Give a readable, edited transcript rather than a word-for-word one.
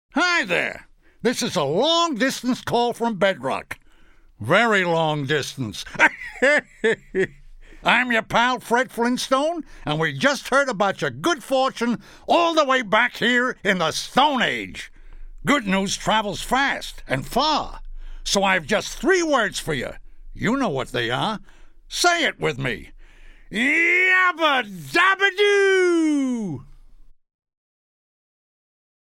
Hi there. This is a long-distance call from Bedrock. Very long distance. I'm your pal Fred Flintstone, and we just heard about your good fortune all the way back here in the Stone Age. Good news travels fast and far, so I've just 3 words for you. You know what they are. Say it with me. Yabba-dabba-doo!